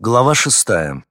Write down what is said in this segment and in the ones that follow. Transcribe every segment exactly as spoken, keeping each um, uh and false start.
Глава шестая.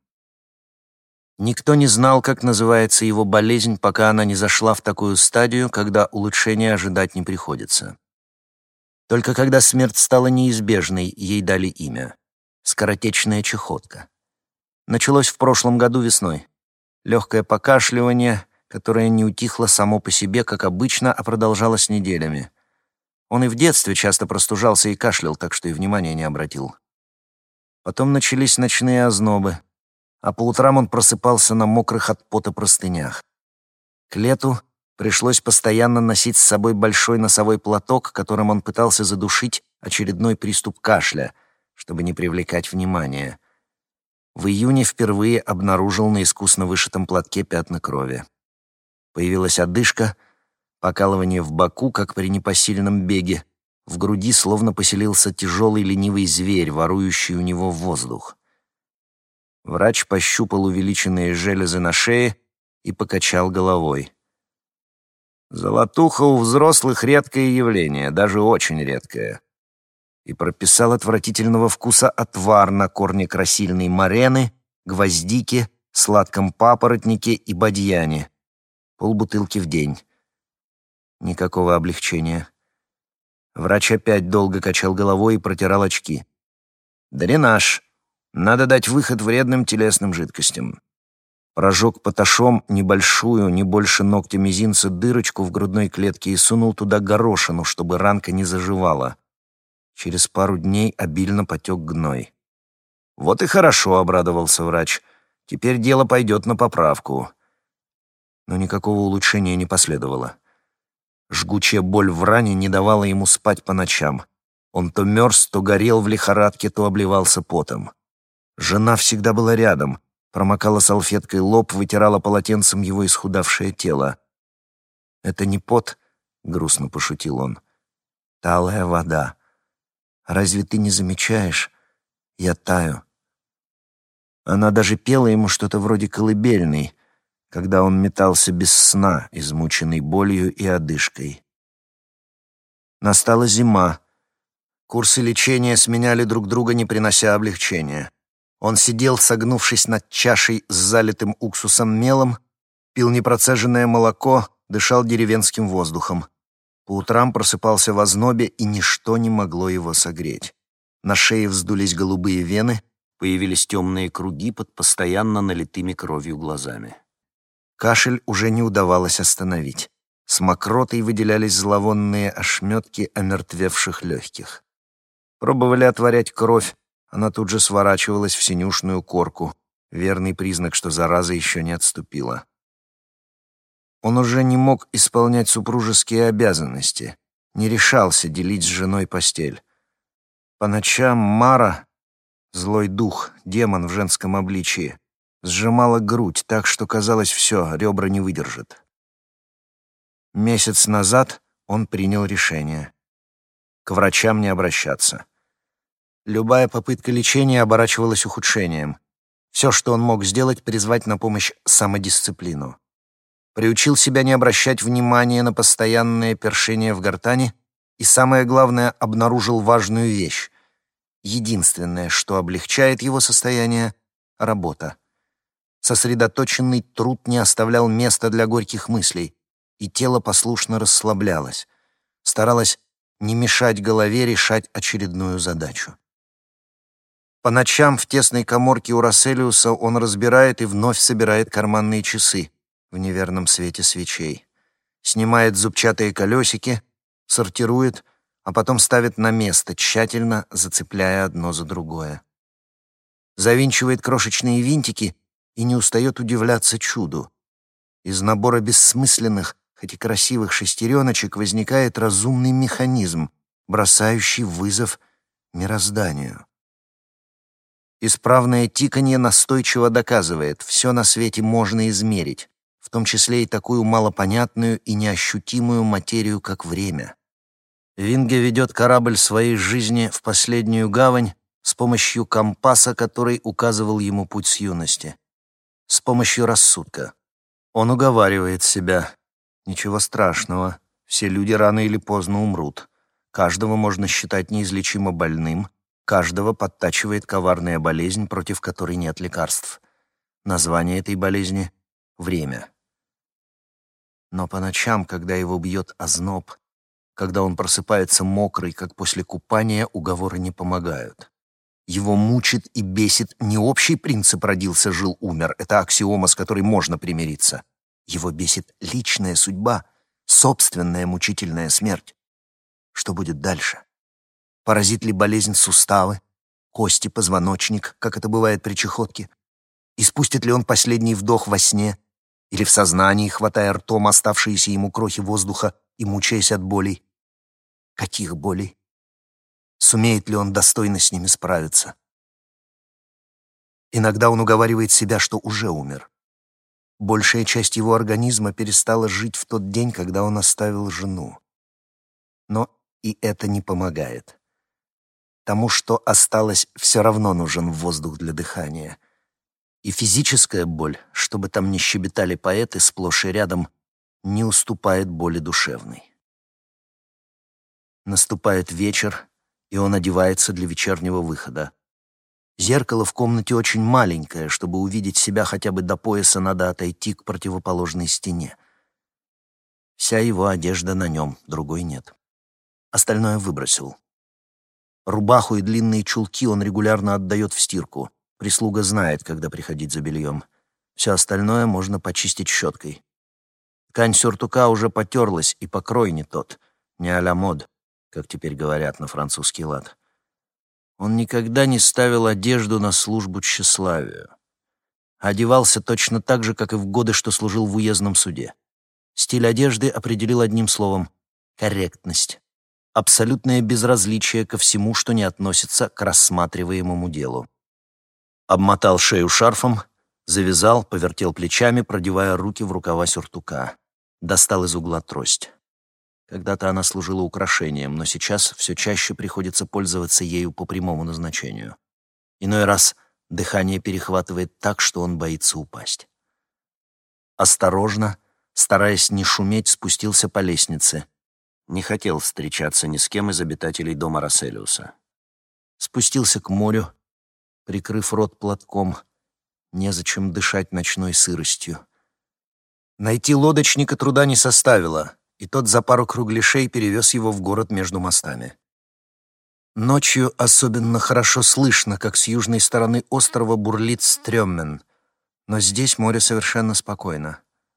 Никто не знал, как называется его болезнь, пока она не зашла в такую стадию, когда улучшения ожидать не приходится. Только когда смерть стала неизбежной, ей дали имя — скоротечная чахотка. Началось в прошлом году весной. Легкое покашливание, которое не утихло само по себе, как обычно, а продолжалось неделями. Он и в детстве часто простужался и кашлял, так что и внимания не обратил. Потом начались ночные ознобы, а по утрам он просыпался на мокрых от пота простынях. К лету пришлось постоянно носить с собой большой носовой платок, которым он пытался задушить очередной приступ кашля, чтобы не привлекать внимания. В июне впервые обнаружил на искусно вышитом платке пятна крови. Появилась одышка, покалывание в боку, как при непосильном беге. В груди словно поселился тяжелый ленивый зверь, ворующий у него воздух. Врач пощупал увеличенные железы на шее и покачал головой. Золотуха у взрослых — редкое явление, даже очень редкое. И прописал отвратительного вкуса отвар на корне красильной морены, гвоздики, сладком папоротнике и бадьяне. Полбутылки в день. Никакого облегчения. Врач опять долго качал головой и протирал очки. «Дренаж. Надо дать выход вредным телесным жидкостям». Прожег поташом небольшую, не больше ногтя мизинца, дырочку в грудной клетке и сунул туда горошину, чтобы ранка не заживала. Через пару дней обильно потек гной. «Вот и хорошо», — обрадовался врач. «Теперь дело пойдет на поправку». Но никакого улучшения не последовало. Жгучая боль в ране не давала ему спать по ночам. Он то мерз, то горел в лихорадке, то обливался потом. Жена всегда была рядом, промокала салфеткой лоб, вытирала полотенцем его исхудавшее тело. «Это не пот», — грустно пошутил он. «Талая вода. Разве ты не замечаешь? Я таю». Она даже пела ему что-то вроде колыбельной, когда он метался без сна, измученный болью и одышкой. Настала зима. Курсы лечения сменяли друг друга, не принося облегчения. Он сидел, согнувшись над чашей с залитым уксусом мелом, пил непроцеженное молоко, дышал деревенским воздухом. По утрам просыпался в ознобе, и ничто не могло его согреть. На шее вздулись голубые вены, появились темные круги под постоянно налитыми кровью глазами. Кашель уже не удавалось остановить. С мокротой выделялись зловонные ошметки омертвевших легких. Пробовали отварять кровь, она тут же сворачивалась в синюшную корку, верный признак, что зараза еще не отступила. Он уже не мог исполнять супружеские обязанности, не решался делить с женой постель. По ночам Мара, злой дух, демон в женском обличии, сжимала грудь так, что казалось, все, ребра не выдержат. Месяц назад он принял решение. К врачам не обращаться. Любая попытка лечения оборачивалась ухудшением. Все, что он мог сделать, призвать на помощь самодисциплину. Приучил себя не обращать внимания на постоянное першение в гортани и, самое главное, обнаружил важную вещь. Единственное, что облегчает его состояние — работа. Сосредоточенный труд не оставлял места для горьких мыслей, и тело послушно расслаблялось, старалось не мешать голове решать очередную задачу. По ночам в тесной каморке у Расселиуса он разбирает и вновь собирает карманные часы в неверном свете свечей, снимает зубчатые колесики, сортирует, а потом ставит на место, тщательно зацепляя одно за другое. Завинчивает крошечные винтики и не устает удивляться чуду. Из набора бессмысленных, хоть и красивых шестереночек возникает разумный механизм, бросающий вызов мирозданию. Исправное тиканье настойчиво доказывает, все на свете можно измерить, в том числе и такую малопонятную и неощутимую материю, как время. Винге ведет корабль своей жизни в последнюю гавань с помощью компаса, который указывал ему путь с юности. С помощью рассудка. Он уговаривает себя. Ничего страшного. Все люди рано или поздно умрут. Каждого можно считать неизлечимо больным. Каждого подтачивает коварная болезнь, против которой нет лекарств. Название этой болезни — время. Но по ночам, когда его бьет озноб, когда он просыпается мокрый, как после купания, уговоры не помогают. Его мучит и бесит не общий принцип «родился, жил, умер». Это аксиома, с которой можно примириться. Его бесит личная судьба, собственная мучительная смерть. Что будет дальше? Поразит ли болезнь суставы, кости, позвоночник, как это бывает при чехотке? Испустит ли он последний вдох во сне или в сознании, хватая ртом оставшиеся ему крохи воздуха и мучаясь от болей? Каких болей? Сумеет ли он достойно с ними справиться? Иногда он уговаривает себя, что уже умер. Большая часть его организма перестала жить в тот день, когда он оставил жену. Но и это не помогает. Тому, что осталось, все равно нужен воздух для дыхания. И физическая боль, что бы там ни щебетали поэты сплошь и рядом, не уступает боли душевной. Наступает вечер, и он одевается для вечернего выхода. Зеркало в комнате очень маленькое, чтобы увидеть себя хотя бы до пояса, надо отойти к противоположной стене. Вся его одежда на нем, другой нет. Остальное выбросил. Рубаху и длинные чулки он регулярно отдает в стирку. Прислуга знает, когда приходить за бельем. Все остальное можно почистить щеткой. Ткань сюртука уже потерлась, и покрой не тот, не а-ля мод, как теперь говорят на французский лад. Он никогда не ставил одежду на службу тщеславию. Одевался точно так же, как и в годы, что служил в уездном суде. Стиль одежды определил одним словом — корректность. Абсолютное безразличие ко всему, что не относится к рассматриваемому делу. Обмотал шею шарфом, завязал, повертел плечами, продевая руки в рукава сюртука. Достал из угла трость. Когда-то она служила украшением, но сейчас все чаще приходится пользоваться ею по прямому назначению. Иной раз дыхание перехватывает так, что он боится упасть. Осторожно, стараясь не шуметь, спустился по лестнице. Не хотел встречаться ни с кем из обитателей дома Расселиуса. Спустился к морю, прикрыв рот платком. Незачем дышать ночной сыростью. Найти лодочника труда не составило, и тот за пару кругляшей перевез его в город между мостами. Ночью особенно хорошо слышно, как с южной стороны острова бурлит Стрёммен, но здесь море совершенно спокойно.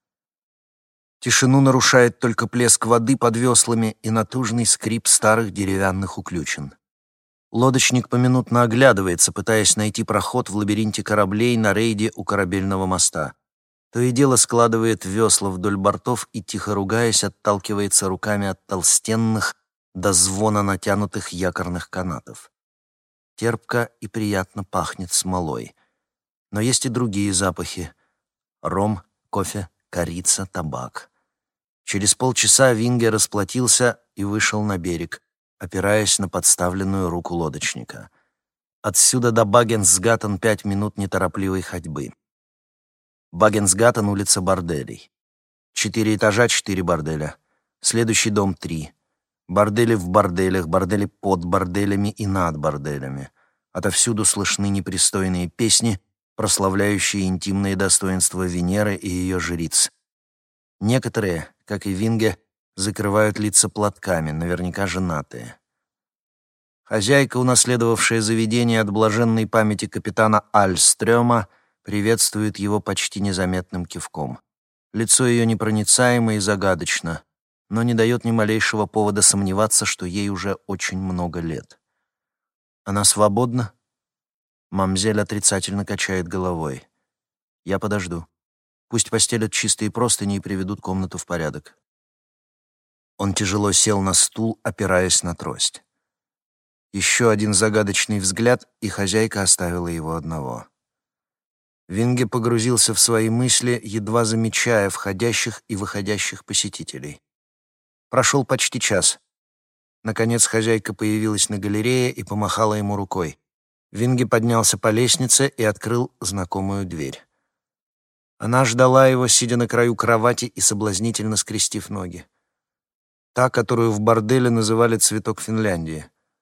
Тишину нарушает только плеск воды под веслами и натужный скрип старых деревянных уключен. Лодочник поминутно оглядывается, пытаясь найти проход в лабиринте кораблей на рейде у корабельного моста. То и дело складывает весла вдоль бортов и, тихо ругаясь, отталкивается руками от толстенных до звона натянутых якорных канатов. Терпко и приятно пахнет смолой. Но есть и другие запахи. Ром, кофе, корица, табак. Через полчаса Винге расплатился и вышел на берег, опираясь на подставленную руку лодочника. Отсюда до Багенсгаттен пять минут неторопливой ходьбы. Багенсгаттен — улица борделей. Четыре этажа, четыре борделя. Следующий дом — три. Бордели в борделях, бордели под борделями и над борделями. Отовсюду слышны непристойные песни, прославляющие интимные достоинства Венеры и ее жриц. Некоторые, как и Винге, закрывают лица платками, наверняка женатые. Хозяйка, унаследовавшая заведение от блаженной памяти капитана Альстрёма, приветствует его почти незаметным кивком. Лицо ее непроницаемо и загадочно, но не дает ни малейшего повода сомневаться, что ей уже очень много лет. Она свободна? Мамзель отрицательно качает головой. Я подожду. Пусть постелят чистые простыни и приведут комнату в порядок. Он тяжело сел на стул, опираясь на трость. Еще один загадочный взгляд, и хозяйка оставила его одного. Винге погрузился в свои мысли, едва замечая входящих и выходящих посетителей. Прошел почти час. Наконец хозяйка появилась на галерее и помахала ему рукой. Винге поднялся по лестнице и открыл знакомую дверь. Она ждала его, сидя на краю кровати и соблазнительно скрестив ноги. Та, которую в борделе называли «цветок Финляндии».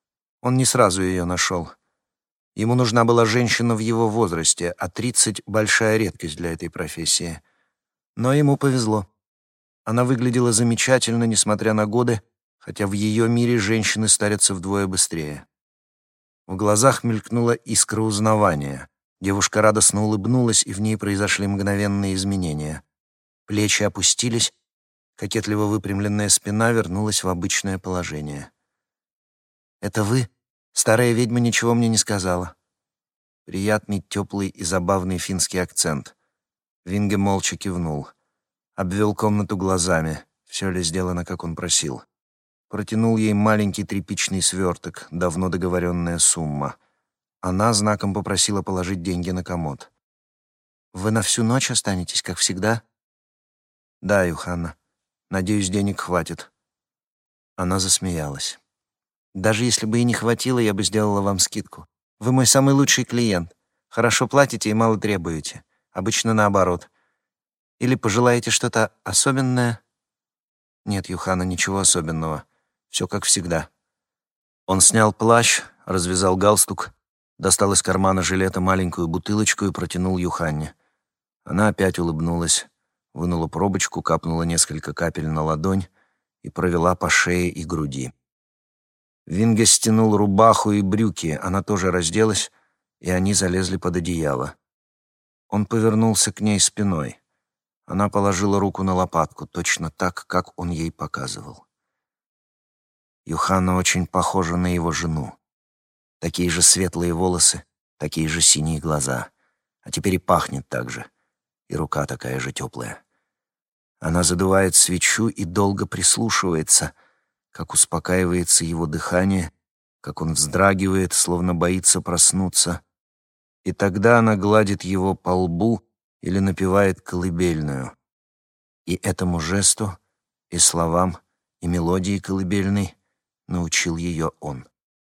Он не сразу ее нашел. Ему нужна была женщина в его возрасте, а тридцать — большая редкость для этой профессии. Но ему повезло. Она выглядела замечательно, несмотря на годы, хотя в ее мире женщины старятся вдвое быстрее. В глазах мелькнула искра узнавания. Девушка радостно улыбнулась, и в ней произошли мгновенные изменения. Плечи опустились, кокетливо выпрямленная спина вернулась в обычное положение. «Это вы? Старая ведьма ничего мне не сказала». Приятный, теплый и забавный финский акцент. Винге молча кивнул. Обвел комнату глазами. Все ли сделано, как он просил. Протянул ей маленький тряпичный сверток, давно договоренная сумма. Она знаком попросила положить деньги на комод. «Вы на всю ночь останетесь, как всегда?» «Да, Юханна. Надеюсь, денег хватит». Она засмеялась. «Даже если бы и не хватило, я бы сделала вам скидку. Вы мой самый лучший клиент. Хорошо платите и мало требуете. Обычно наоборот. Или пожелаете что-то особенное?» «Нет, Юханна, ничего особенного. Все как всегда». Он снял плащ, развязал галстук, достал из кармана жилета маленькую бутылочку и протянул Юханне. Она опять улыбнулась, вынула пробочку, капнула несколько капель на ладонь и провела по шее и груди. Винге стянул рубаху и брюки, она тоже разделась, и они залезли под одеяло. Он повернулся к ней спиной. Она положила руку на лопатку, точно так, как он ей показывал. Юханна очень похожа на его жену. Такие же светлые волосы, такие же синие глаза. А теперь и пахнет так же. И рука такая же теплая. Она задувает свечу и долго прислушивается, как успокаивается его дыхание, как он вздрагивает, словно боится проснуться. И тогда она гладит его по лбу или напевает колыбельную. И этому жесту, и словам, и мелодии колыбельной научил ее он.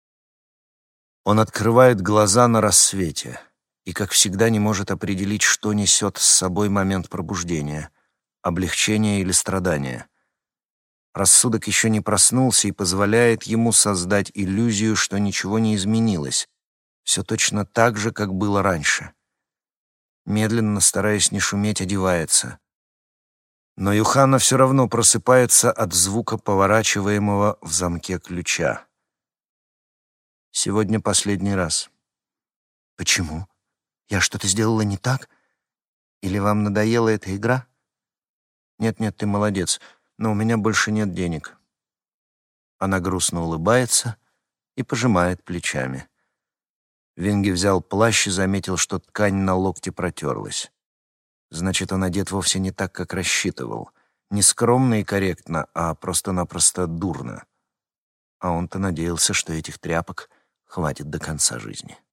Он открывает глаза на рассвете и, как всегда, не может определить, что несет с собой момент пробуждения — облегчение или страдание. Рассудок еще не проснулся и позволяет ему создать иллюзию, что ничего не изменилось, все точно так же, как было раньше. Медленно, стараясь не шуметь, одевается. Но Юханна все равно просыпается от звука поворачиваемого в замке ключа. Сегодня последний раз. «Почему? Я что-то сделала не так? Или вам надоела эта игра?» «Нет-нет, ты молодец, но у меня больше нет денег». Она грустно улыбается и пожимает плечами. Винге взял плащ и заметил, что ткань на локте протерлась. Значит, он одет вовсе не так, как рассчитывал. Не скромно и корректно, а просто-напросто дурно. А он-то надеялся, что этих тряпок хватит до конца жизни.